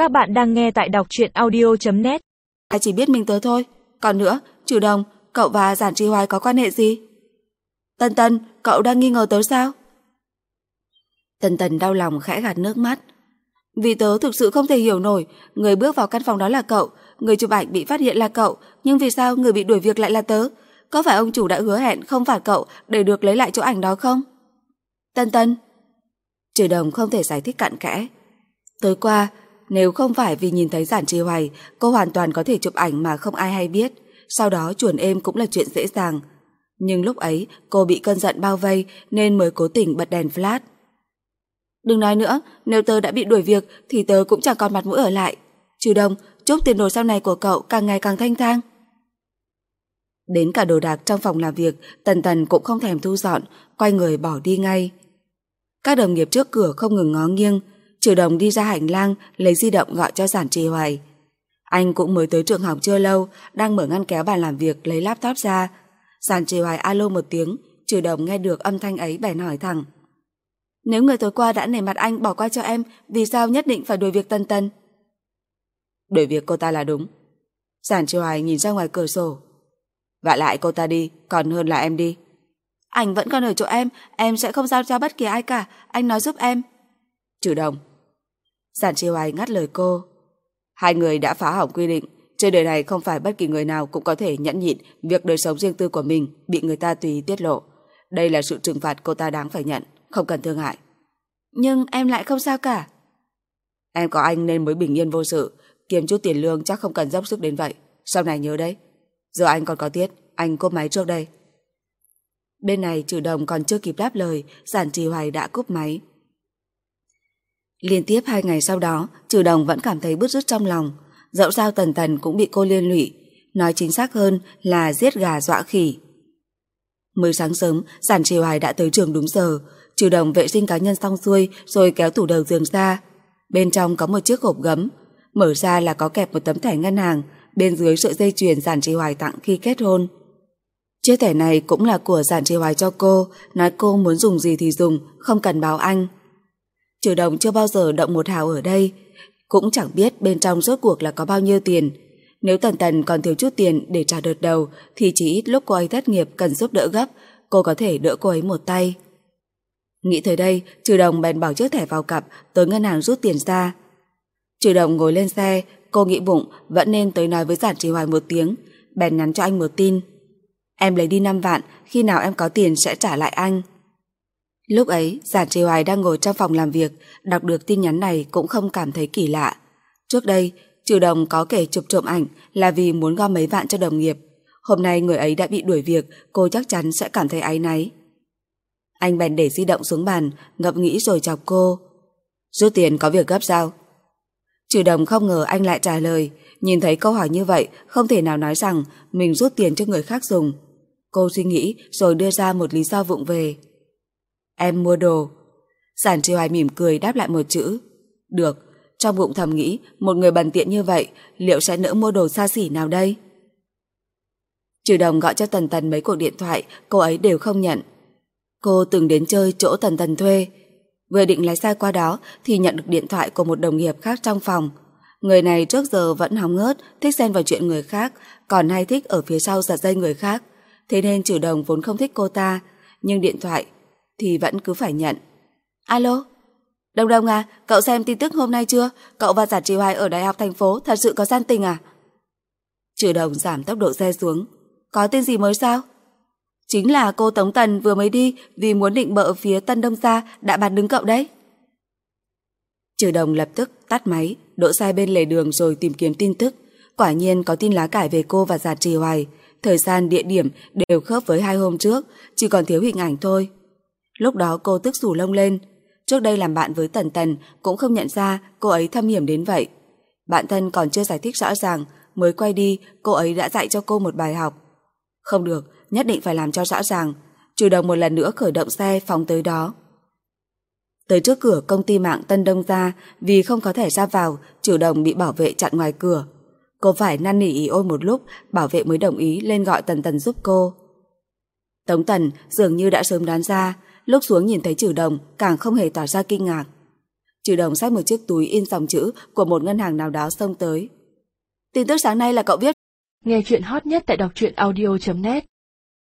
Các bạn đang nghe tại đọc truyện audio.net. Ai chỉ biết mình tớ thôi. Còn nữa, Trừ Đồng, cậu và Giản Trì Hoài có quan hệ gì? Tân Tân, cậu đang nghi ngờ tớ sao? Tân Tân đau lòng khẽ gạt nước mắt. Vì tớ thực sự không thể hiểu nổi, người bước vào căn phòng đó là cậu, người chụp ảnh bị phát hiện là cậu, nhưng vì sao người bị đuổi việc lại là tớ? Có phải ông chủ đã hứa hẹn không phạt cậu để được lấy lại chỗ ảnh đó không? Tân Tân. Trừ Đồng không thể giải thích cặn kẽ. Tối qua, nếu không phải vì nhìn thấy Giản Trì Hoài, cô hoàn toàn có thể chụp ảnh mà không ai hay biết, sau đó chuồn êm cũng là chuyện dễ dàng. Nhưng lúc ấy cô bị cơn giận bao vây nên mới cố tình bật đèn flash. Đừng nói nữa, nếu tớ đã bị đuổi việc thì tớ cũng chẳng còn mặt mũi ở lại. Trừ Đồng, chúc tiền đồ sau này của cậu càng ngày càng thanh thang. Đến cả đồ đạc trong phòng làm việc, Tần Tần cũng không thèm thu dọn, quay người bỏ đi ngay. Các đồng nghiệp trước cửa không ngừng ngó nghiêng. Trừ Đồng đi ra hành lang lấy di động gọi cho Giản Trì Hoài. Anh cũng mới tới trường học chưa lâu, đang mở ngăn kéo bàn làm việc lấy laptop ra. Giản Trì Hoài alo một tiếng, Trừ Đồng nghe được âm thanh ấy bèn hỏi thẳng. Nếu người tối qua đã nể mặt anh bỏ qua cho em, vì sao nhất định phải đuổi việc Tân Tân? Đuổi việc cô ta là đúng. Giản Trì Hoài nhìn ra ngoài cửa sổ. Vả lại cô ta đi, còn hơn là em đi. Anh vẫn còn ở chỗ em sẽ không giao cho bất kỳ ai cả, anh nói giúp em. Trừ Đồng. Giản Trì Hoài ngắt lời cô. Hai người đã phá hỏng quy định, trên đời này không phải bất kỳ người nào cũng có thể nhẫn nhịn việc đời sống riêng tư của mình bị người ta tùy ý tiết lộ. Đây là sự trừng phạt cô ta đáng phải nhận, không cần thương hại. Nhưng em lại không sao cả. Em có anh nên mới bình yên vô sự, kiếm chút tiền lương chắc không cần dốc sức đến vậy. Sau này nhớ đấy. Giờ anh còn có tiết, anh cúp máy trước đây. Bên này Trừ Đồng còn chưa kịp đáp lời, Giản Trì Hoài đã cúp máy. Liên tiếp 2 ngày sau đó, Trừ Đồng vẫn cảm thấy bứt rứt trong lòng. Dẫu sao Tần Tần cũng bị cô liên lụy, nói chính xác hơn là giết gà dọa khỉ. Mới sáng sớm, Giản Trì Hoài đã tới trường đúng giờ. Trừ Đồng vệ sinh cá nhân xong xuôi rồi kéo tủ đầu giường ra. Bên trong có một chiếc hộp gấm, mở ra là có kẹp một tấm thẻ ngân hàng, bên dưới sợi dây chuyền Giản Trì Hoài tặng khi kết hôn. Chiếc thẻ này cũng là của Giản Trì Hoài cho cô, nói cô muốn dùng gì thì dùng, không cần báo anh. Trừ Đồng chưa bao giờ động một hào ở đây, cũng chẳng biết bên trong rốt cuộc là có bao nhiêu tiền. Nếu Tần Tần còn thiếu chút tiền để trả đợt đầu thì chỉ ít lúc cô ấy thất nghiệp cần giúp đỡ gấp, cô có thể đỡ cô ấy một tay. Nghĩ tới đây, Trừ Đồng bèn bỏ chiếc thẻ vào cặp, tới ngân hàng rút tiền ra. Trừ Đồng ngồi lên xe, cô nghĩ bụng vẫn nên tới nói với Giản Trì Hoài một tiếng, bèn nhắn cho anh một tin. Em lấy đi 5 vạn, khi nào em có tiền sẽ trả lại anh. Lúc ấy, Giản Trì Hoài đang ngồi trong phòng làm việc, đọc được tin nhắn này cũng không cảm thấy kỳ lạ. Trước đây, Trừ Đồng có kể chụp trộm ảnh là vì muốn gom mấy vạn cho đồng nghiệp. Hôm nay người ấy đã bị đuổi việc, cô chắc chắn sẽ cảm thấy áy náy. Anh bèn để di động xuống bàn, ngẫm nghĩ rồi chọc cô. Rút tiền có việc gấp sao? Trừ Đồng không ngờ anh lại trả lời. Nhìn thấy câu hỏi như vậy, không thể nào nói rằng mình rút tiền cho người khác dùng. Cô suy nghĩ rồi đưa ra một lý do vụng về. Em mua đồ. Giản Trì Hoài mỉm cười đáp lại một chữ. Được. Trong bụng thầm nghĩ, một người bần tiện như vậy liệu sẽ nỡ mua đồ xa xỉ nào đây? Trừ Đồng gọi cho Tần Tần mấy cuộc điện thoại, cô ấy đều không nhận. Cô từng đến chơi chỗ Tần Tần thuê. Vừa định lái xe qua đó thì nhận được điện thoại của một đồng nghiệp khác trong phòng. Người này trước giờ vẫn hóng hớt, thích xen vào chuyện người khác, còn hay thích ở phía sau giật dây người khác. Thế nên Trừ Đồng vốn không thích cô ta, nhưng điện thoại thì vẫn cứ phải nhận. Alo? Đồng Đồng à, cậu xem tin tức hôm nay chưa? Cậu và Giản Trì Hoài ở Đại học thành phố thật sự có gian tình à? Trừ Đồng giảm tốc độ xe xuống. Có tin gì mới sao? Chính là cô Tống Tần vừa mới đi vì muốn định bợ phía Tân Đông Gia đã bạt đứng cậu đấy. Trừ Đồng lập tức tắt máy, đỗ xe bên lề đường rồi tìm kiếm tin tức. Quả nhiên có tin lá cải về cô và Giản Trì Hoài. Thời gian, địa điểm đều khớp với 2 hôm trước, chỉ còn thiếu hình ảnh thôi. Lúc đó cô tức xù lông lên. Trước đây làm bạn với Tần Tần cũng không nhận ra cô ấy thâm hiểm đến vậy. Bạn thân còn chưa giải thích rõ ràng, mới quay đi cô ấy đã dạy cho cô một bài học. Không được, nhất định phải làm cho rõ ràng. Trừ Đồng một lần nữa khởi động xe phóng tới đó. Tới trước cửa công ty mạng Tân Đông Gia, vì không có thẻ ra vào, Trừ Đồng bị bảo vệ chặn ngoài cửa. Cô phải năn nỉ ỉ ôi một lúc, bảo vệ mới đồng ý lên gọi Tần Tần giúp cô. Tống Tần dường như đã sớm đoán ra, lúc xuống nhìn thấy Trừ Đồng càng không hề tỏ ra kinh ngạc. Trừ Đồng xách một chiếc túi in dòng chữ của một ngân hàng nào đó xông tới. Tin tức sáng nay là cậu viết. Nghe chuyện hot nhất tại đọc truyện audio.net